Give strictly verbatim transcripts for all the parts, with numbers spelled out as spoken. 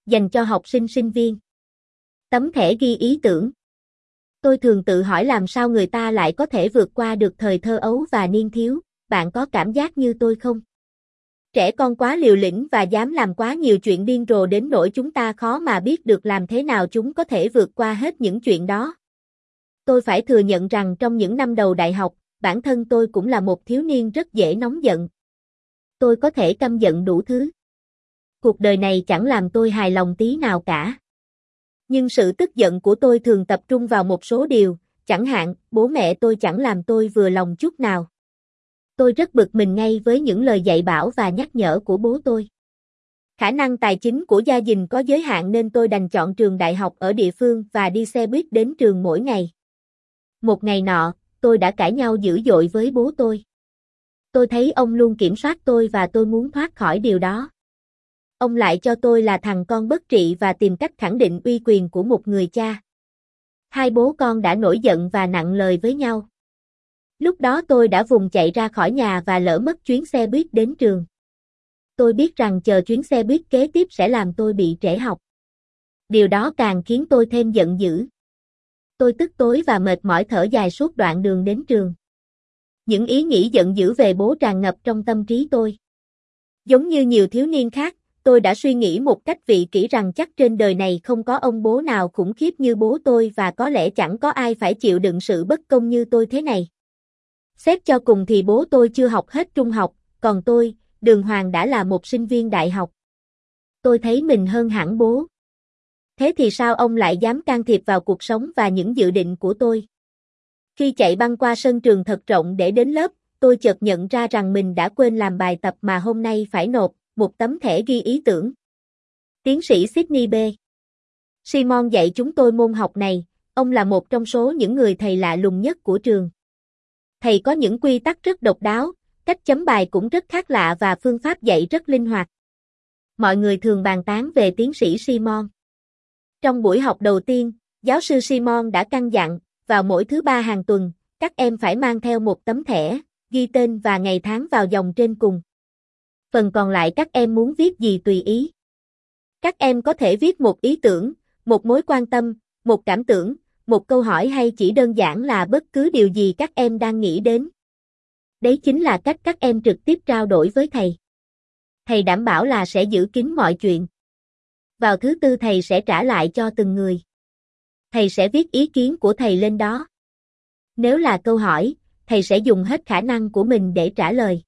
Dành cho học sinh sinh viên. Tấm thẻ ghi ý tưởng. Tôi thường tự hỏi làm sao người ta lại có thể vượt qua được thời thơ ấu và niên thiếu, bạn có cảm giác như tôi không? Trẻ con quá liều lĩnh và dám làm quá nhiều chuyện điên rồ đến nỗi chúng ta khó mà biết được làm thế nào chúng có thể vượt qua hết những chuyện đó. Tôi phải thừa nhận rằng trong những năm đầu đại học, bản thân tôi cũng là một thiếu niên rất dễ nóng giận. Tôi có thể căm giận đủ thứ. Cuộc đời này chẳng làm tôi hài lòng tí nào cả. Nhưng sự tức giận của tôi thường tập trung vào một số điều, chẳng hạn, bố mẹ tôi chẳng làm tôi vừa lòng chút nào. Tôi rất bực mình ngay với những lời dạy bảo và nhắc nhở của bố tôi. Khả năng tài chính của gia đình có giới hạn nên tôi đành chọn trường đại học ở địa phương và đi xe buýt đến trường mỗi ngày. Một ngày nọ, tôi đã cãi nhau dữ dội với bố tôi. Tôi thấy ông luôn kiểm soát tôi và tôi muốn thoát khỏi điều đó. Ông lại cho tôi là thằng con bất trị và tìm cách khẳng định uy quyền của một người cha. Hai bố con đã nổi giận và nặng lời với nhau. Lúc đó tôi đã vùng chạy ra khỏi nhà và lỡ mất chuyến xe buýt đến trường. Tôi biết rằng chờ chuyến xe buýt kế tiếp sẽ làm tôi bị trễ học. Điều đó càng khiến tôi thêm giận dữ. Tôi tức tối và mệt mỏi thở dài suốt đoạn đường đến trường. Những ý nghĩ giận dữ về bố tràn ngập trong tâm trí tôi. Giống như nhiều thiếu niên khác, tôi đã suy nghĩ một cách vị kỷ rằng chắc trên đời này không có ông bố nào khủng khiếp như bố tôi và có lẽ chẳng có ai phải chịu đựng sự bất công như tôi thế này. Xét cho cùng thì bố tôi chưa học hết trung học, còn tôi, Đường Hoàng đã là một sinh viên đại học. Tôi thấy mình hơn hẳn bố. Thế thì sao ông lại dám can thiệp vào cuộc sống và những dự định của tôi? Khi chạy băng qua sân trường thật rộng để đến lớp, tôi chợt nhận ra rằng mình đã quên làm bài tập mà hôm nay phải nộp, một tấm thẻ ghi ý tưởng. Tiến sĩ Sydney B. Simon dạy chúng tôi môn học này, ông là một trong số những người thầy lạ lùng nhất của trường. Thầy có những quy tắc rất độc đáo, cách chấm bài cũng rất khác lạ và phương pháp dạy rất linh hoạt. Mọi người thường bàn tán về tiến sĩ Simon. Trong buổi học đầu tiên, giáo sư Simon đã căn dặn, vào mỗi thứ ba hàng tuần, các em phải mang theo một tấm thẻ, ghi tên và ngày tháng vào dòng trên cùng. Phần còn lại các em muốn viết gì tùy ý. Các em có thể viết một ý tưởng, một mối quan tâm, một cảm tưởng, một câu hỏi hay chỉ đơn giản là bất cứ điều gì các em đang nghĩ đến. Đấy chính là cách các em trực tiếp trao đổi với thầy. Thầy đảm bảo là sẽ giữ kín mọi chuyện. Vào thứ tư thầy sẽ trả lại cho từng người. Thầy sẽ viết ý kiến của thầy lên đó. Nếu là câu hỏi, thầy sẽ dùng hết khả năng của mình để trả lời.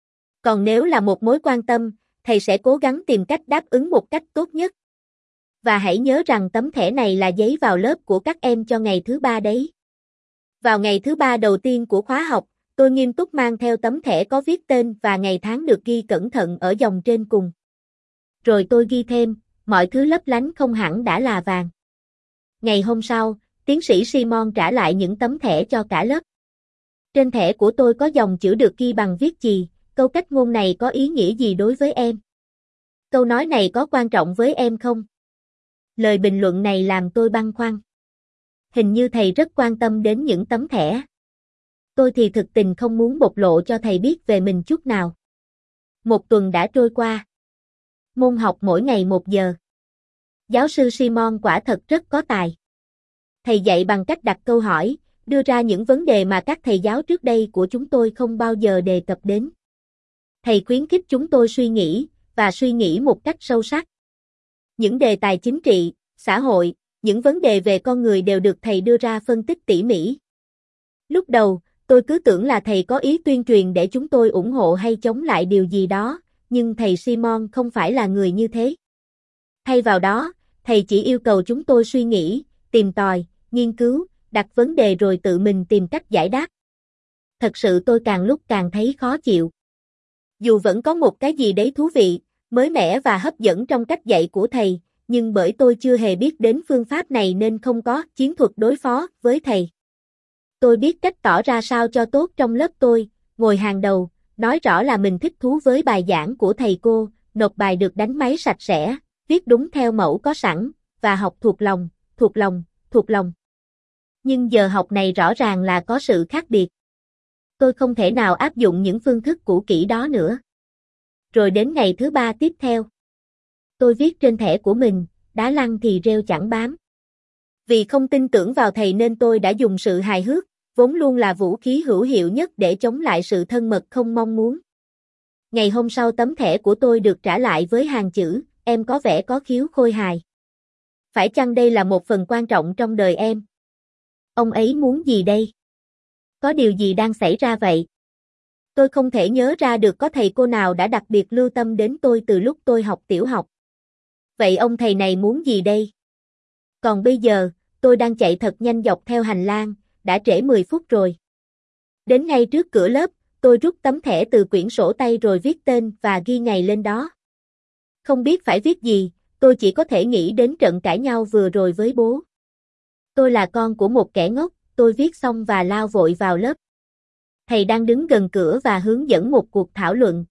Còn nếu là một mối quan tâm, thầy sẽ cố gắng tìm cách đáp ứng một cách tốt nhất. Và hãy nhớ rằng tấm thẻ này là giấy vào lớp của các em cho ngày thứ ba đấy. Vào ngày thứ ba đầu tiên của khóa học, tôi nghiêm túc mang theo tấm thẻ có viết tên và ngày tháng được ghi cẩn thận ở dòng trên cùng. Rồi tôi ghi thêm, mọi thứ lấp lánh không hẳn đã là vàng. Ngày hôm sau, tiến sĩ Simon trả lại những tấm thẻ cho cả lớp. Trên thẻ của tôi có dòng chữ được ghi bằng viết chì, câu cách ngôn này có ý nghĩa gì đối với em? Câu nói này có quan trọng với em không? Lời bình luận này làm tôi băn khoăn. Hình như thầy rất quan tâm đến những tấm thẻ. Tôi thì thực tình không muốn bộc lộ cho thầy biết về mình chút nào. Một tuần đã trôi qua. Môn học mỗi ngày một giờ. Giáo sư Simon quả thật rất có tài. Thầy dạy bằng cách đặt câu hỏi, đưa ra những vấn đề mà các thầy giáo trước đây của chúng tôi không bao giờ đề cập đến. Thầy khuyến khích chúng tôi suy nghĩ, và suy nghĩ một cách sâu sắc. Những đề tài chính trị, xã hội, những vấn đề về con người đều được thầy đưa ra phân tích tỉ mỉ. Lúc đầu, tôi cứ tưởng là thầy có ý tuyên truyền để chúng tôi ủng hộ hay chống lại điều gì đó, nhưng thầy Simon không phải là người như thế. Thay vào đó, thầy chỉ yêu cầu chúng tôi suy nghĩ, tìm tòi, nghiên cứu, đặt vấn đề rồi tự mình tìm cách giải đáp. Thật sự tôi càng lúc càng thấy khó chịu. Dù vẫn có một cái gì đấy thú vị, mới mẻ và hấp dẫn trong cách dạy của thầy, nhưng bởi tôi chưa hề biết đến phương pháp này nên không có chiến thuật đối phó với thầy. Tôi biết cách tỏ ra sao cho tốt trong lớp tôi, ngồi hàng đầu, nói rõ là mình thích thú với bài giảng của thầy cô, nộp bài được đánh máy sạch sẽ, viết đúng theo mẫu có sẵn, và học thuộc lòng, thuộc lòng, thuộc lòng. Nhưng giờ học này rõ ràng là có sự khác biệt. Tôi không thể nào áp dụng những phương thức cũ kỹ đó nữa. Rồi đến ngày thứ ba tiếp theo. Tôi viết trên thẻ của mình, đá lăn thì rêu chẳng bám. Vì không tin tưởng vào thầy nên tôi đã dùng sự hài hước, vốn luôn là vũ khí hữu hiệu nhất để chống lại sự thân mật không mong muốn. Ngày hôm sau tấm thẻ của tôi được trả lại với hàng chữ, em có vẻ có khiếu khôi hài. Phải chăng đây là một phần quan trọng trong đời em? Ông ấy muốn gì đây? Có điều gì đang xảy ra vậy? Tôi không thể nhớ ra được có thầy cô nào đã đặc biệt lưu tâm đến tôi từ lúc tôi học tiểu học. Vậy ông thầy này muốn gì đây? Còn bây giờ, tôi đang chạy thật nhanh dọc theo hành lang, đã trễ mười phút rồi. Đến ngay trước cửa lớp, tôi rút tấm thẻ từ quyển sổ tay rồi viết tên và ghi ngày lên đó. Không biết phải viết gì, tôi chỉ có thể nghĩ đến trận cãi nhau vừa rồi với bố. Tôi là con của một kẻ ngốc, tôi viết xong và lao vội vào lớp. Thầy đang đứng gần cửa và hướng dẫn một cuộc thảo luận.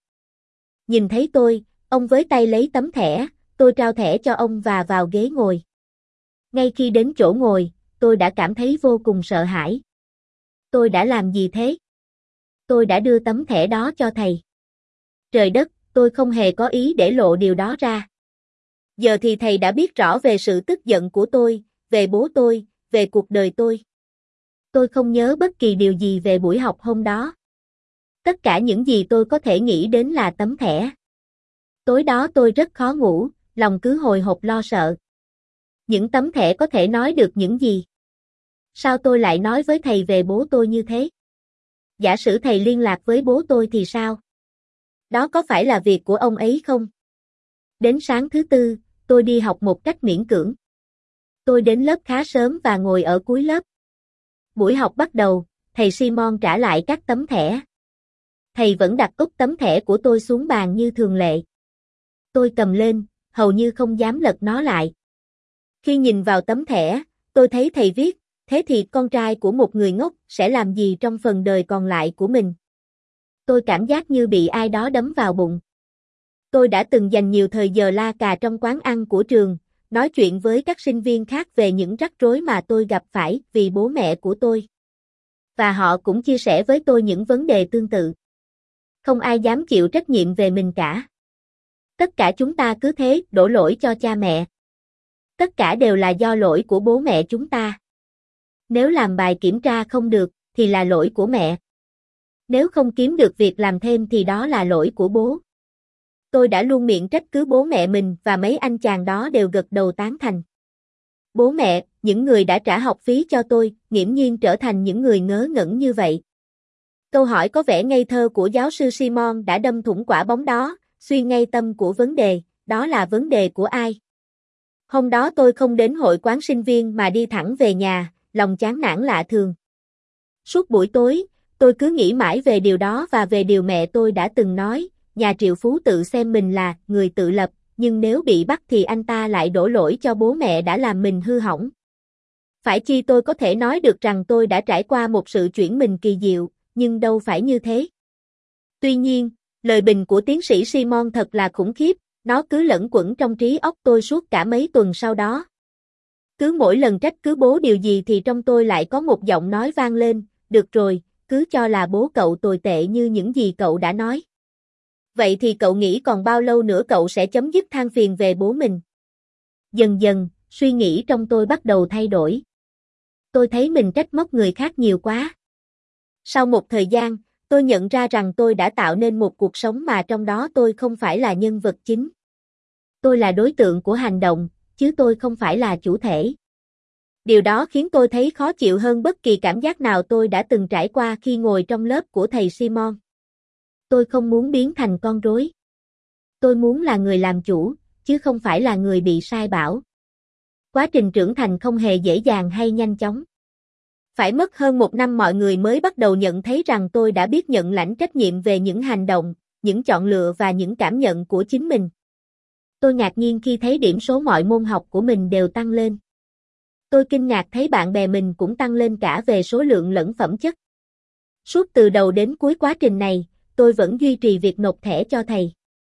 Nhìn thấy tôi, ông với tay lấy tấm thẻ, tôi trao thẻ cho ông và vào ghế ngồi. Ngay khi đến chỗ ngồi, tôi đã cảm thấy vô cùng sợ hãi. Tôi đã làm gì thế? Tôi đã đưa tấm thẻ đó cho thầy. Trời đất, tôi không hề có ý để lộ điều đó ra. Giờ thì thầy đã biết rõ về sự tức giận của tôi, về bố tôi, về cuộc đời tôi. Tôi không nhớ bất kỳ điều gì về buổi học hôm đó. Tất cả những gì tôi có thể nghĩ đến là tấm thẻ. Tối đó tôi rất khó ngủ, lòng cứ hồi hộp lo sợ. Những tấm thẻ có thể nói được những gì? Sao tôi lại nói với thầy về bố tôi như thế? Giả sử thầy liên lạc với bố tôi thì sao? Đó có phải là việc của ông ấy không? Đến sáng thứ tư, tôi đi học một cách miễn cưỡng. Tôi đến lớp khá sớm và ngồi ở cuối lớp. Buổi học bắt đầu, thầy Simon trả lại các tấm thẻ. Thầy vẫn đặt úp tấm thẻ của tôi xuống bàn như thường lệ. Tôi cầm lên, hầu như không dám lật nó lại. Khi nhìn vào tấm thẻ, tôi thấy thầy viết, thế thì con trai của một người ngốc sẽ làm gì trong phần đời còn lại của mình? Tôi cảm giác như bị ai đó đấm vào bụng. Tôi đã từng dành nhiều thời giờ la cà trong quán ăn của trường, nói chuyện với các sinh viên khác về những rắc rối mà tôi gặp phải vì bố mẹ của tôi. Và họ cũng chia sẻ với tôi những vấn đề tương tự. Không ai dám chịu trách nhiệm về mình cả. Tất cả chúng ta cứ thế đổ lỗi cho cha mẹ. Tất cả đều là do lỗi của bố mẹ chúng ta. Nếu làm bài kiểm tra không được, thì là lỗi của mẹ. Nếu không kiếm được việc làm thêm thì đó là lỗi của bố. Tôi đã luôn miệng trách cứ bố mẹ mình và mấy anh chàng đó đều gật đầu tán thành. Bố mẹ, những người đã trả học phí cho tôi, nghiễm nhiên trở thành những người ngớ ngẩn như vậy. Câu hỏi có vẻ ngây thơ của giáo sư Simon đã đâm thủng quả bóng đó, suy ngay tâm của vấn đề, đó là vấn đề của ai? Hôm đó tôi không đến hội quán sinh viên mà đi thẳng về nhà, lòng chán nản lạ thường. Suốt buổi tối, tôi cứ nghĩ mãi về điều đó và về điều mẹ tôi đã từng nói, nhà triệu phú tự xem mình là người tự lập, nhưng nếu bị bắt thì anh ta lại đổ lỗi cho bố mẹ đã làm mình hư hỏng. Phải chi tôi có thể nói được rằng tôi đã trải qua một sự chuyển mình kỳ diệu, nhưng đâu phải như thế. Tuy nhiên, lời bình của tiến sĩ Simon thật là khủng khiếp, nó cứ lẫn quẩn trong trí óc tôi suốt cả mấy tuần sau đó. Cứ mỗi lần trách cứ bố điều gì thì trong tôi lại có một giọng nói vang lên, được rồi, cứ cho là bố cậu tồi tệ như những gì cậu đã nói. Vậy thì cậu nghĩ còn bao lâu nữa cậu sẽ chấm dứt than phiền về bố mình? Dần dần, suy nghĩ trong tôi bắt đầu thay đổi. Tôi thấy mình trách móc người khác nhiều quá. Sau một thời gian, tôi nhận ra rằng tôi đã tạo nên một cuộc sống mà trong đó tôi không phải là nhân vật chính. Tôi là đối tượng của hành động, chứ tôi không phải là chủ thể. Điều đó khiến tôi thấy khó chịu hơn bất kỳ cảm giác nào tôi đã từng trải qua khi ngồi trong lớp của thầy Simon. Tôi không muốn biến thành con rối. Tôi muốn là người làm chủ, chứ không phải là người bị sai bảo. Quá trình trưởng thành không hề dễ dàng hay nhanh chóng. Phải mất hơn một năm mọi người mới bắt đầu nhận thấy rằng tôi đã biết nhận lãnh trách nhiệm về những hành động, những chọn lựa và những cảm nhận của chính mình. Tôi ngạc nhiên khi thấy điểm số mọi môn học của mình đều tăng lên. Tôi kinh ngạc thấy bạn bè mình cũng tăng lên cả về số lượng lẫn phẩm chất. Suốt từ đầu đến cuối quá trình này, tôi vẫn duy trì việc nộp thẻ cho thầy.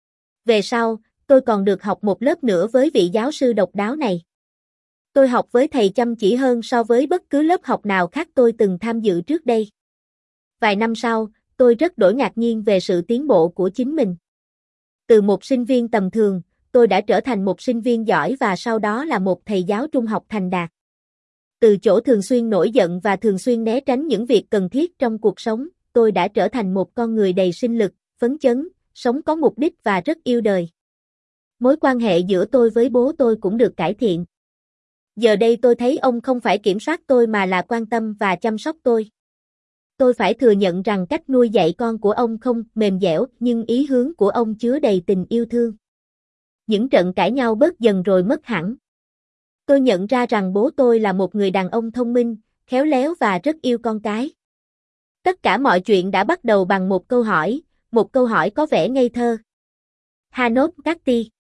Về sau, tôi còn được học một lớp nữa với vị giáo sư độc đáo này. Tôi học với thầy chăm chỉ hơn so với bất cứ lớp học nào khác tôi từng tham dự trước đây. Vài năm sau, tôi rất đổi ngạc nhiên về sự tiến bộ của chính mình. Từ một sinh viên tầm thường, tôi đã trở thành một sinh viên giỏi và sau đó là một thầy giáo trung học thành đạt. Từ chỗ thường xuyên nổi giận và thường xuyên né tránh những việc cần thiết trong cuộc sống, tôi đã trở thành một con người đầy sinh lực, phấn chấn, sống có mục đích và rất yêu đời. Mối quan hệ giữa tôi với bố tôi cũng được cải thiện. Giờ đây tôi thấy ông không phải kiểm soát tôi mà là quan tâm và chăm sóc tôi. Tôi phải thừa nhận rằng cách nuôi dạy con của ông không mềm dẻo, nhưng ý hướng của ông chứa đầy tình yêu thương. Những trận cãi nhau bớt dần rồi mất hẳn. Tôi nhận ra rằng bố tôi là một người đàn ông thông minh, khéo léo và rất yêu con cái. Tất cả mọi chuyện đã bắt đầu bằng một câu hỏi, một câu hỏi có vẻ ngây thơ. Hanot Gatti